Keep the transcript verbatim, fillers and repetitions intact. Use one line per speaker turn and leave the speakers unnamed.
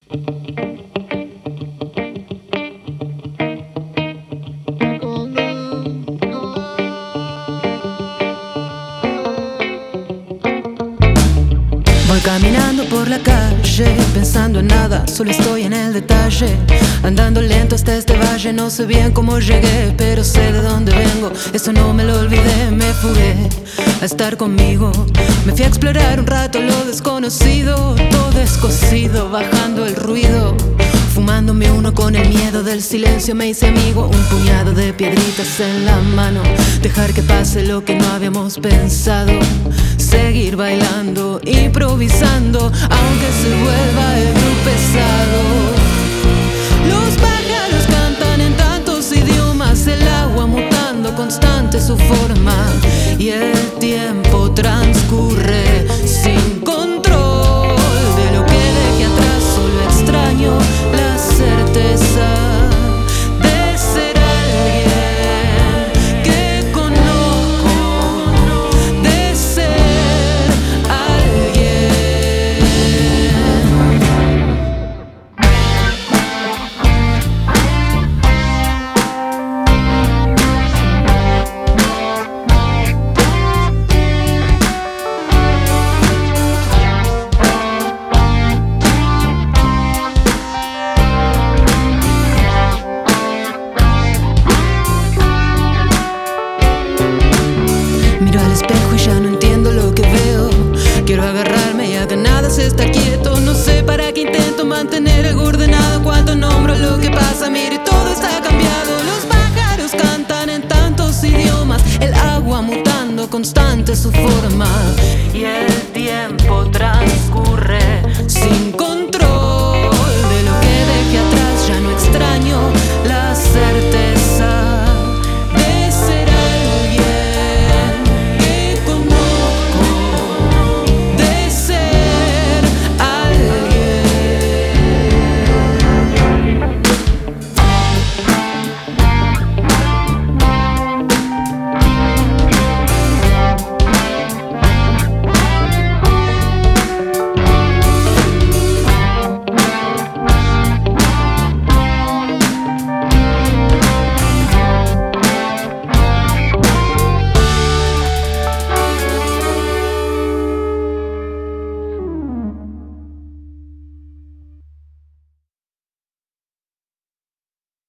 Voy caminando por la calle, pensando en nada, solo estoy en el detalle. Andando lento hasta este valle, no sé bien cómo llegué, pero sé de dónde vengo, eso no me lo olvidé. Me fugué a estar conmigo, me fui a explorar un rato lo desconocido. Todo descosido, bajando el ruido, fumándome uno con el miedo del silencio. Me hice amigo, un puñado de piedritas en la mano, dejar que pase lo que no habíamos pensado. Seguir bailando, improvisando, aunque se vuelva el grupo